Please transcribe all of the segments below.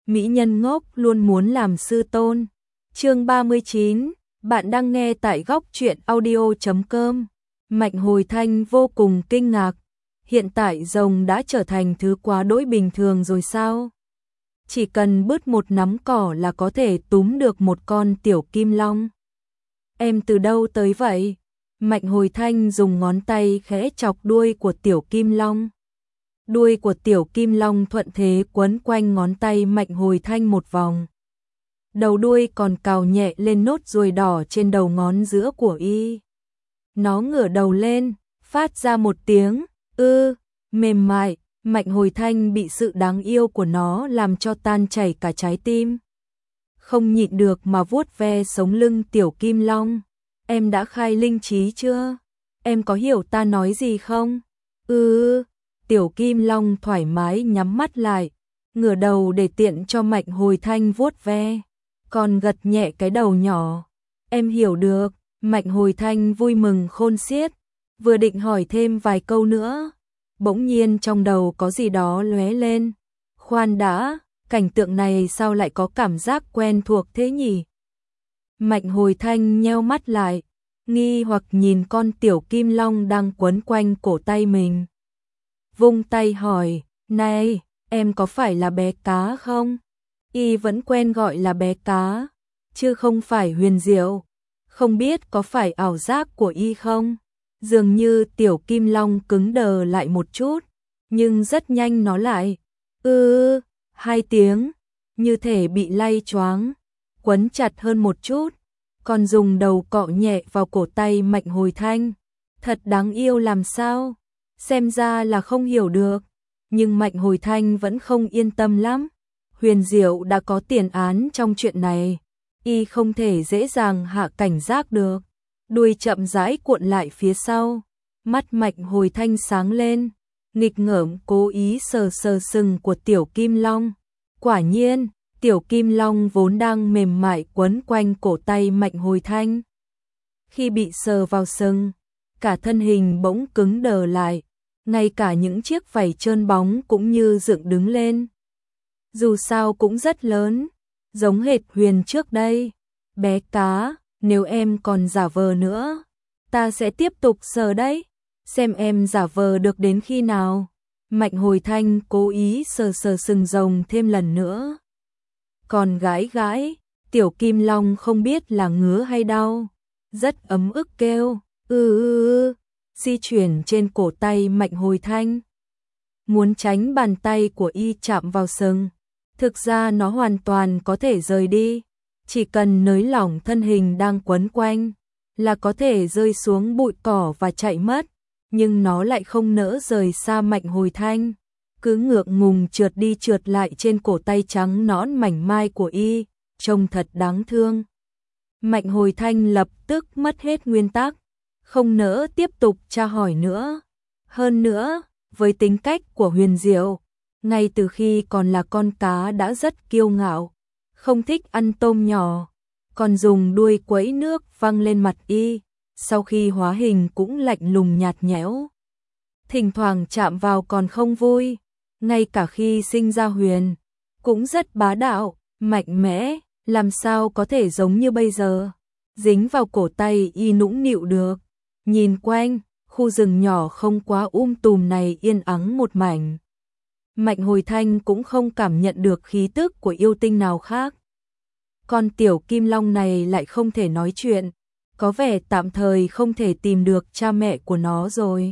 mỹ nhân ngốc luôn muốn làm sư tôn. Chương 39, bạn đang nghe tại góc truyện audio.com. Mạnh Hồi Thanh vô cùng kinh ngạc, hiện tại rồng đã trở thành thứ quá đỗi bình thường rồi sao? Chỉ cần bứt một nắm cỏ là có thể túm được một con tiểu kim long. Em từ đâu tới vậy? Mạnh Hồi Thanh dùng ngón tay khẽ chọc đuôi của tiểu kim long. Đuôi của tiểu kim long thuận thế quấn quanh ngón tay Mạnh Hồi Thanh một vòng. Đầu đuôi còn cào nhẹ lên nốt ruồi đỏ trên đầu ngón giữa của y. Nó ngửa đầu lên, phát ra một tiếng mềm mại. Mạnh Hồi Thanh bị sự đáng yêu của nó làm cho tan chảy cả trái tim. Không nhịn được mà vuốt ve sống lưng tiểu kim long. Em đã khai linh trí chưa? Em có hiểu ta nói gì không? Tiểu kim long thoải mái nhắm mắt lại, ngửa đầu để tiện cho Mạnh Hồi Thanh vuốt ve, còn gật nhẹ cái đầu nhỏ. Em hiểu được. Mạnh Hồi Thanh vui mừng khôn xiết, vừa định hỏi thêm vài câu nữa, bỗng nhiên trong đầu có gì đó lóe lên. Khoan đã, cảnh tượng này sao lại có cảm giác quen thuộc thế nhỉ? Mạnh Hồi Thanh nheo mắt lại, nghi hoặc nhìn con tiểu kim long đang quấn quanh cổ tay mình. Vung tay hỏi, này, em có phải là bé cá không? Y vẫn quen gọi là bé cá, chứ không phải Huyền Diệu. Không biết có phải ảo giác của y không? Dường như tiểu kim long cứng đờ lại một chút, nhưng rất nhanh nó lại hai tiếng, như thể bị lay choáng, quấn chặt hơn một chút, còn dùng đầu cọ nhẹ vào cổ tay Mạnh Hồi Thanh. Thật đáng yêu làm sao? Xem ra là không hiểu được, nhưng Mạnh Hồi Thanh vẫn không yên tâm lắm. Huyền Diệu đã có tiền án trong chuyện này, y không thể dễ dàng hạ cảnh giác được. Đuôi chậm rãi cuộn lại phía sau, mắt Mạnh Hồi Thanh sáng lên, nghịch ngợm cố ý sờ sờ sừng của tiểu kim long. Quả nhiên, tiểu kim long vốn đang mềm mại quấn quanh cổ tay Mạnh Hồi Thanh. Khi bị sờ vào sừng, cả thân hình bỗng cứng đờ lại, ngay cả những chiếc vảy trơn bóng cũng như dựng đứng lên. Dù sao cũng rất lớn, giống hệt Huyền trước đây. Bé cá, nếu em còn giả vờ nữa, ta sẽ tiếp tục sờ đấy, xem em giả vờ được đến khi nào. Mạnh Hồi Thanh cố ý sờ sờ sừng rồng thêm lần nữa. Còn gãi gãi, tiểu kim long không biết là ngứa hay đau, rất ấm ức kêu di chuyển trên cổ tay Mạnh Hồi Thanh, muốn tránh bàn tay của y chạm vào sừng. Thực ra nó hoàn toàn có thể rời đi, chỉ cần nới lỏng thân hình đang quấn quanh là có thể rơi xuống bụi cỏ và chạy mất, nhưng nó lại không nỡ rời xa Mạnh Hồi Thanh, cứ ngượng ngùng trượt đi trượt lại trên cổ tay trắng nõn mảnh mai của y, trông thật đáng thương. Mạnh Hồi Thanh lập tức mất hết nguyên tắc, không nỡ tiếp tục tra hỏi nữa. Hơn nữa, với tính cách của Huyền Diệu, ngay từ khi còn là con cá đã rất kiêu ngạo, không thích ăn tôm nhỏ, còn dùng đuôi quẫy nước văng lên mặt y, sau khi hóa hình cũng lạnh lùng nhạt nhẽo. Thỉnh thoảng chạm vào còn không vui, ngay cả khi sinh ra Huyền, cũng rất bá đạo, mạnh mẽ, làm sao có thể giống như bây giờ, dính vào cổ tay y nũng nịu được. Nhìn quanh, khu rừng nhỏ không quá tùm này yên ắng một mảnh. Mạnh Hồi Thanh cũng không cảm nhận được khí tức của yêu tinh nào khác. Con tiểu kim long này lại không thể nói chuyện, có vẻ tạm thời không thể tìm được cha mẹ của nó rồi.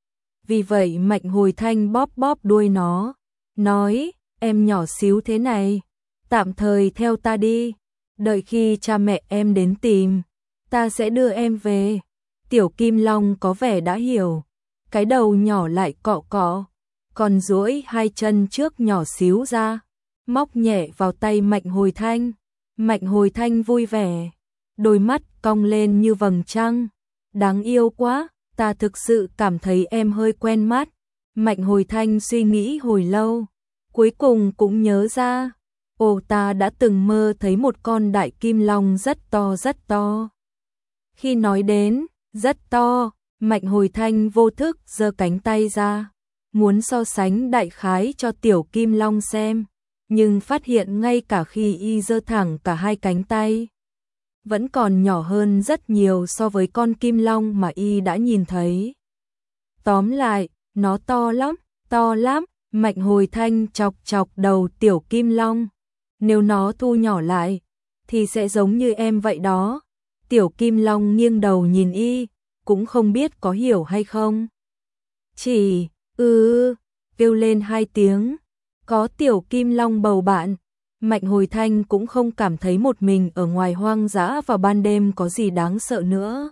Vì vậy Mạnh Hồi Thanh bóp bóp đuôi nó, nói, em nhỏ xíu thế này, tạm thời theo ta đi, đợi khi cha mẹ em đến tìm, ta sẽ đưa em về. Tiểu kim long có vẻ đã hiểu, cái đầu nhỏ lại cọ cọ, còn duỗi hai chân trước nhỏ xíu ra, móc nhẹ vào tay Mạnh Hồi Thanh. Mạnh Hồi Thanh vui vẻ, đôi mắt cong lên như vầng trăng. Đáng yêu quá, ta thực sự cảm thấy em hơi quen mắt. Mạnh Hồi Thanh suy nghĩ hồi lâu, cuối cùng cũng nhớ ra, ta đã từng mơ thấy một con đại kim long rất to rất to. Khi nói đến rất to, Mạnh Hồi Thanh vô thức giơ cánh tay ra, muốn so sánh đại khái cho tiểu kim long xem. nhưng phát hiện ngay cả khi y giơ thẳng cả hai cánh tay, vẫn còn nhỏ hơn rất nhiều so với con kim long mà y đã nhìn thấy. Tóm lại, nó to lắm, Mạnh Hồi Thanh chọc chọc đầu tiểu kim long. Nếu nó thu nhỏ lại, thì sẽ giống như em vậy đó. Tiểu kim long nghiêng đầu nhìn y, cũng không biết có hiểu hay không. Chỉ, kêu lên hai tiếng. Có tiểu kim long bầu bạn, Mạnh Hồi Thanh cũng không cảm thấy một mình ở ngoài hoang dã vào ban đêm có gì đáng sợ nữa.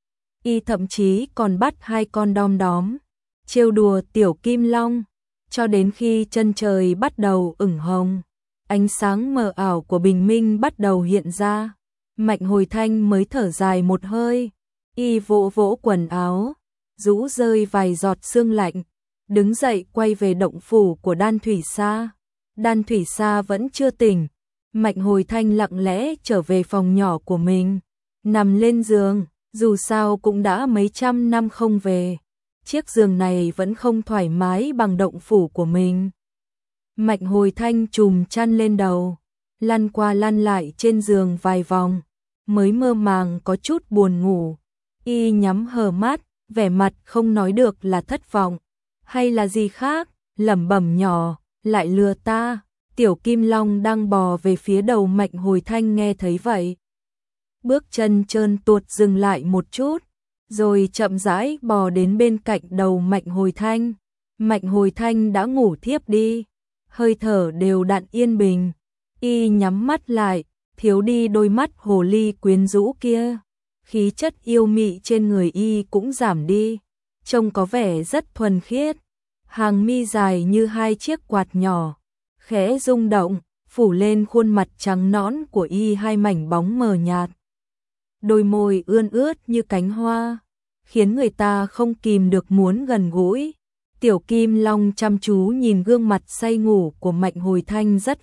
Y thậm chí còn bắt hai con đom đóm, trêu đùa tiểu kim long, cho đến khi chân trời bắt đầu ửng hồng, ánh sáng mờ ảo của bình minh bắt đầu hiện ra. Mạnh Hồi Thanh mới thở dài một hơi, y vỗ vỗ quần áo, rũ rơi vài giọt sương lạnh, đứng dậy quay về động phủ của Đan Thủy Sa. Đan Thủy Sa vẫn chưa tỉnh, Mạnh Hồi Thanh lặng lẽ trở về phòng nhỏ của mình, nằm lên giường, dù sao cũng đã mấy trăm năm không về, chiếc giường này vẫn không thoải mái bằng động phủ của mình. Mạnh Hồi Thanh trùm chăn lên đầu, lăn qua lăn lại trên giường vài vòng, mới mơ màng có chút buồn ngủ. Y nhắm hờ mắt, vẻ mặt không nói được là thất vọng, hay là gì khác, lẩm bẩm nhỏ, lại lừa ta. Tiểu Kim Long đang bò về phía đầu Mạnh Hồi Thanh nghe thấy vậy, bước chân trơn tuột dừng lại một chút, rồi chậm rãi bò đến bên cạnh đầu Mạnh Hồi Thanh. Mạnh Hồi Thanh đã ngủ thiếp đi, hơi thở đều đặn yên bình, y nhắm mắt lại, thiếu đi đôi mắt hồ ly quyến rũ kia, khí chất yêu mị trên người y cũng giảm đi, trông có vẻ rất thuần khiết, hàng mi dài như hai chiếc quạt nhỏ, khẽ rung động, phủ lên khuôn mặt trắng nõn của y hai mảnh bóng mờ nhạt. Đôi môi ươn ướt như cánh hoa, khiến người ta không kìm được muốn gần gũi. Tiểu Kim Long chăm chú nhìn gương mặt say ngủ của Mạnh Hồi Thanh rất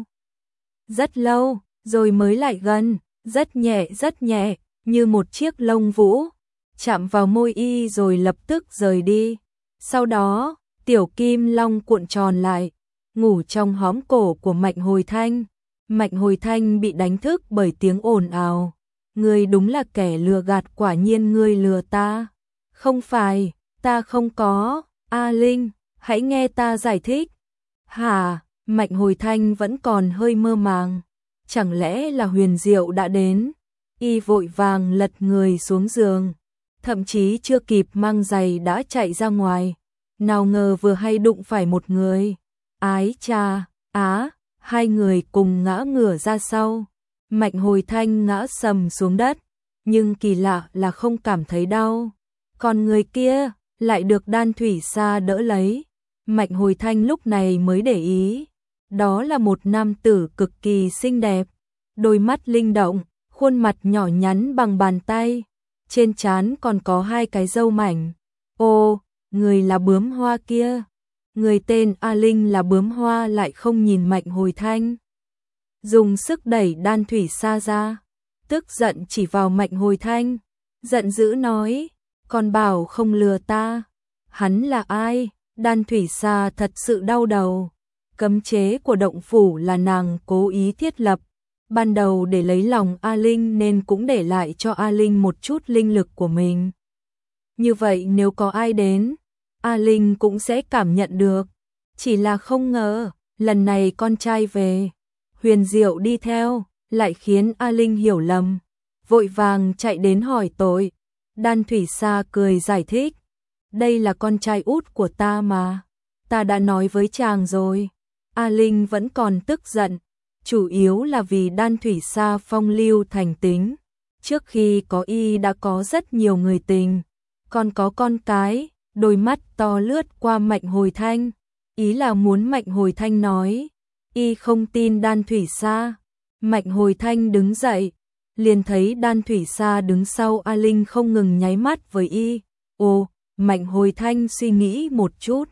lâu, rồi mới lại gần, rất nhẹ, như một chiếc lông vũ, chạm vào môi y rồi lập tức rời đi. Sau đó, Tiểu Kim Long cuộn tròn lại, ngủ trong hõm cổ của Mạnh Hồi Thanh. Mạnh Hồi Thanh bị đánh thức bởi tiếng ồn ào. Ngươi đúng là kẻ lừa gạt, quả nhiên ngươi lừa ta. Không phải, ta không có, A Linh, hãy nghe ta giải thích. Hả, Mạnh Hồi Thanh vẫn còn hơi mơ màng. Chẳng lẽ là huyền diệu đã đến? Y vội vàng lật người xuống giường, thậm chí chưa kịp mang giày đã chạy ra ngoài. Nào ngờ vừa hay đụng phải một người. Ái cha, hai người cùng ngã ngửa ra sau. Mạnh Hồi Thanh ngã sầm xuống đất, nhưng kỳ lạ là không cảm thấy đau. Còn người kia lại được Đan Thủy Sa đỡ lấy. Mạnh Hồi Thanh lúc này mới để ý, đó là một nam tử cực kỳ xinh đẹp, đôi mắt linh động, khuôn mặt nhỏ nhắn bằng bàn tay, trên trán còn có hai cái râu mảnh. Ô, người là bướm hoa kia. Người tên A Linh là bướm hoa lại không nhìn Mạnh Hồi Thanh, dùng sức đẩy Đan Thủy Sa ra, tức giận chỉ vào Mạnh Hồi Thanh, giận dữ nói, còn bảo không lừa ta. Hắn là ai? Đan Thủy Sa thật sự đau đầu. Cấm chế của động phủ là nàng cố ý thiết lập, ban đầu để lấy lòng A Linh nên cũng để lại cho A Linh một chút linh lực của mình. Như vậy nếu có ai đến, A Linh cũng sẽ cảm nhận được. Chỉ là không ngờ, lần này con trai về, huyền diệu đi theo, lại khiến A Linh hiểu lầm, vội vàng chạy đến hỏi tội. Đan Thủy Sa cười giải thích, đây là con trai út của ta mà, ta đã nói với chàng rồi. A Linh vẫn còn tức giận, chủ yếu là vì Đan Thủy Sa phong lưu thành tính, trước khi có y đã có rất nhiều người tình, còn có con cái. Đôi mắt to lướt qua Mạnh Hồi Thanh, ý là muốn Mạnh Hồi Thanh nói, y không tin Đan Thủy Sa. Mạnh Hồi Thanh đứng dậy, liền thấy Đan Thủy Sa đứng sau A Linh không ngừng nháy mắt với y. Ồ, Mạnh Hồi Thanh suy nghĩ một chút,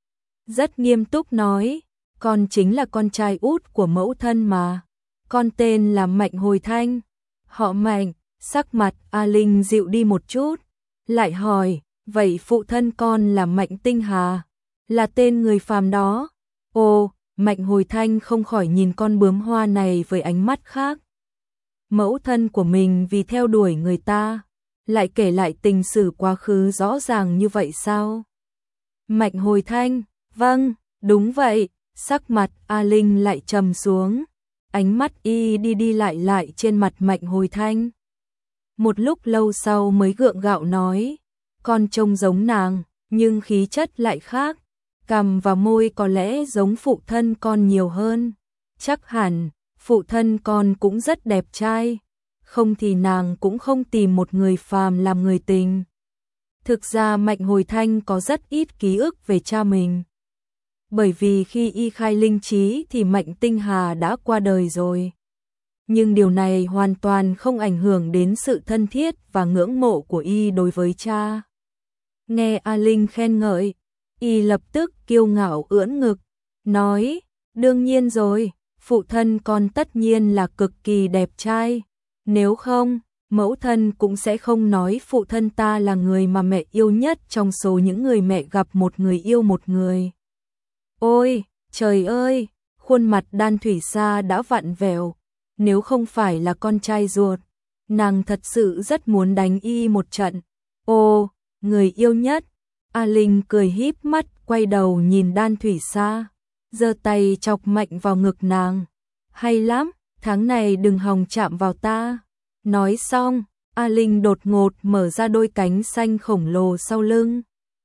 rất nghiêm túc nói, con chính là con trai út của mẫu thân mà, con tên là Mạnh Hồi Thanh, họ Mạnh. Sắc mặt A Linh dịu đi một chút, lại hỏi, vậy phụ thân con là Mạnh Tinh Hà, là tên người phàm đó? Ồ, Mạnh Hồi Thanh không khỏi nhìn con bướm hoa này với ánh mắt khác. Mẫu thân của mình vì theo đuổi người ta, lại kể lại tình sử quá khứ rõ ràng như vậy sao? Mạnh Hồi Thanh, vâng, đúng vậy, sắc mặt A Linh lại trầm xuống, ánh mắt y đi đi lại trên mặt Mạnh Hồi Thanh. Một lúc lâu sau mới gượng gạo nói, con trông giống nàng, nhưng khí chất lại khác, cằm và môi có lẽ giống phụ thân con nhiều hơn. Chắc hẳn, phụ thân con cũng rất đẹp trai, không thì nàng cũng không tìm một người phàm làm người tình. Thực ra Mạnh Hồi Thanh có rất ít ký ức về cha mình. Bởi vì khi y khai linh trí thì Mạnh Tinh Hà đã qua đời rồi. Nhưng điều này hoàn toàn không ảnh hưởng đến sự thân thiết và ngưỡng mộ của y đối với cha. Nghe A Linh khen ngợi, y lập tức kiêu ngạo ưỡn ngực, nói, đương nhiên rồi, phụ thân con tất nhiên là cực kỳ đẹp trai. Nếu không, mẫu thân cũng sẽ không nói phụ thân ta là người mà mẹ yêu nhất trong số những người mẹ gặp một người yêu một người. Ôi, trời ơi, khuôn mặt Đan Thủy Sa đã vặn vẹo, nếu không phải là con trai ruột, nàng thật sự rất muốn đánh y một trận. Ô, người yêu nhất. A Linh cười híp mắt quay đầu nhìn Đan Thủy Sa, giơ tay chọc mạnh vào ngực nàng. Hay lắm, tháng này đừng hòng chạm vào ta. Nói xong, A Linh đột ngột mở ra đôi cánh xanh khổng lồ sau lưng.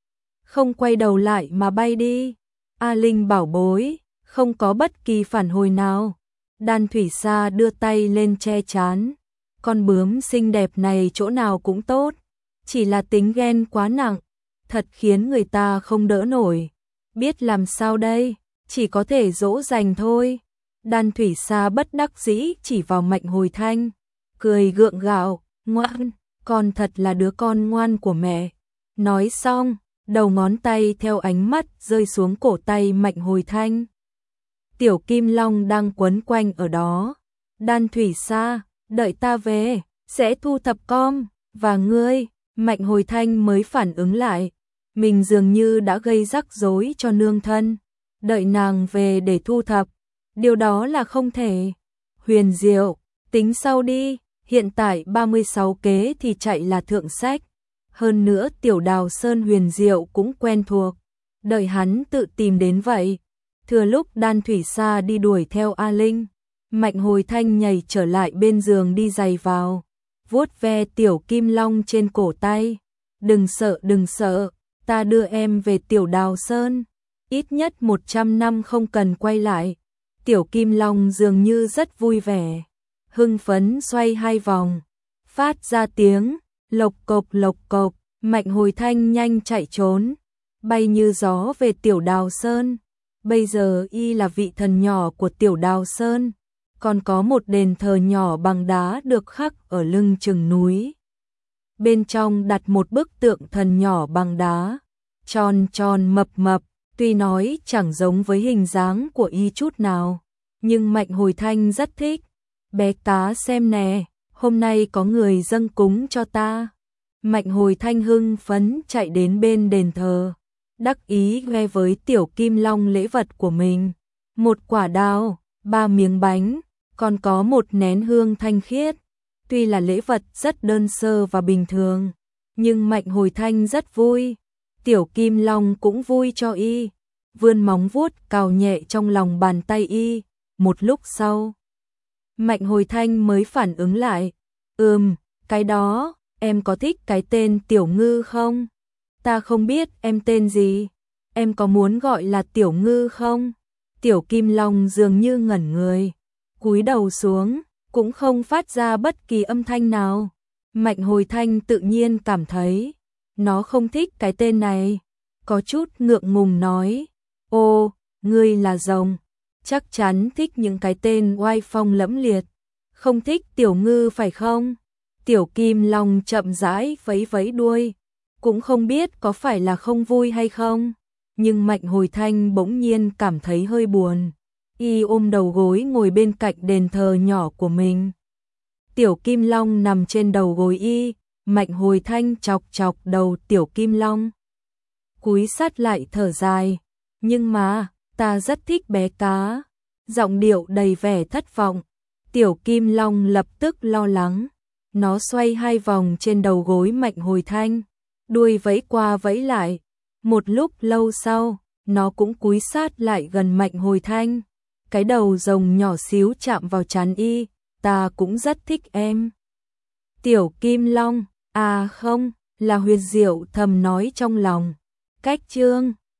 Không quay đầu lại mà bay đi. A Linh bảo bối, không có bất kỳ phản hồi nào. Đan Thủy Sa đưa tay lên che chán. Con bướm xinh đẹp này chỗ nào cũng tốt, chỉ là tính ghen quá nặng, thật khiến người ta không đỡ nổi. Biết làm sao đây, chỉ có thể dỗ dành thôi. Đan Thủy Sa bất đắc dĩ chỉ vào Mạnh Hồi Thanh, cười gượng gạo, ngoan, con thật là đứa con ngoan của mẹ. Nói xong, đầu ngón tay theo ánh mắt rơi xuống cổ tay Mạnh Hồi Thanh. Tiểu Kim Long đang quấn quanh ở đó. Đan Thủy Sa, đợi ta về, sẽ thu thập con, và ngươi. Mạnh Hồi Thanh mới phản ứng lại, mình dường như đã gây rắc rối cho nương thân. Đợi nàng về để thu thập, điều đó là không thể. Huyền Diệu, tính sau đi, hiện tại 36 kế thì chạy là thượng sách. Hơn nữa Tiểu Đào Sơn Huyền Diệu cũng quen thuộc, đợi hắn tự tìm đến vậy. Thừa lúc Đan Thủy Sa đi đuổi theo A Linh, Mạnh Hồi Thanh nhảy trở lại bên giường đi giày vào, vuốt ve Tiểu Kim Long trên cổ tay. Đừng sợ, ta đưa em về Tiểu Đào Sơn, ít nhất 100 năm không cần quay lại. Tiểu Kim Long dường như rất vui vẻ, hưng phấn xoay hai vòng, phát ra tiếng lộc cộc. Mạnh Hồi Thanh nhanh chạy trốn, bay như gió về Tiểu Đào Sơn. Bây giờ y là vị thần nhỏ của Tiểu Đào Sơn, còn có một đền thờ nhỏ bằng đá được khắc ở lưng chừng núi. Bên trong đặt một bức tượng thần nhỏ bằng đá, tròn mập, tuy nói chẳng giống với hình dáng của y chút nào, nhưng Mạnh Hồi Thanh rất thích. Bé cá xem nè, hôm nay có người dâng cúng cho ta. Mạnh Hồi Thanh hưng phấn chạy đến bên đền thờ, đắc ý khoe với Tiểu Kim Long lễ vật của mình. Một quả đào, 3 miếng bánh, còn có một nén hương thanh khiết. Tuy là lễ vật rất đơn sơ và bình thường, nhưng Mạnh Hồi Thanh rất vui. Tiểu Kim Long cũng vui cho y, vươn móng vuốt cào nhẹ trong lòng bàn tay y. Một lúc sau, Mạnh Hồi Thanh mới phản ứng lại. Cái đó, em có thích cái tên Tiểu Ngư không? Ta không biết em tên gì, em có muốn gọi là Tiểu Ngư không? Tiểu Kim Long dường như ngẩn người, cúi đầu xuống, cũng không phát ra bất kỳ âm thanh nào. Mạnh Hồi Thanh tự nhiên cảm thấy nó không thích cái tên này, có chút ngượng ngùng nói, ô, ngươi là rồng, chắc chắn thích những cái tên oai phong lẫm liệt, không thích Tiểu Ngư phải không? Tiểu Kim Long chậm rãi vẫy đuôi, cũng không biết có phải là không vui hay không, nhưng Mạnh Hồi Thanh bỗng nhiên cảm thấy hơi buồn. Y ôm đầu gối ngồi bên cạnh đền thờ nhỏ của mình. Tiểu Kim Long nằm trên đầu gối y, Mạnh Hồi Thanh chọc đầu Tiểu Kim Long. Cúi sát lại thở dài, nhưng mà, ta rất thích bé cá. Giọng điệu đầy vẻ thất vọng. Tiểu Kim Long lập tức lo lắng. Nó xoay hai vòng trên đầu gối Mạnh Hồi Thanh, đuôi vẫy qua vẫy lại. Một lúc lâu sau, nó cũng cúi sát lại gần Mạnh Hồi Thanh. Cái đầu rồng nhỏ xíu chạm vào trán y. Ta cũng rất thích em. Tiểu Kim Long, à không, là Huyệt Diệu thầm nói trong lòng. Cách chương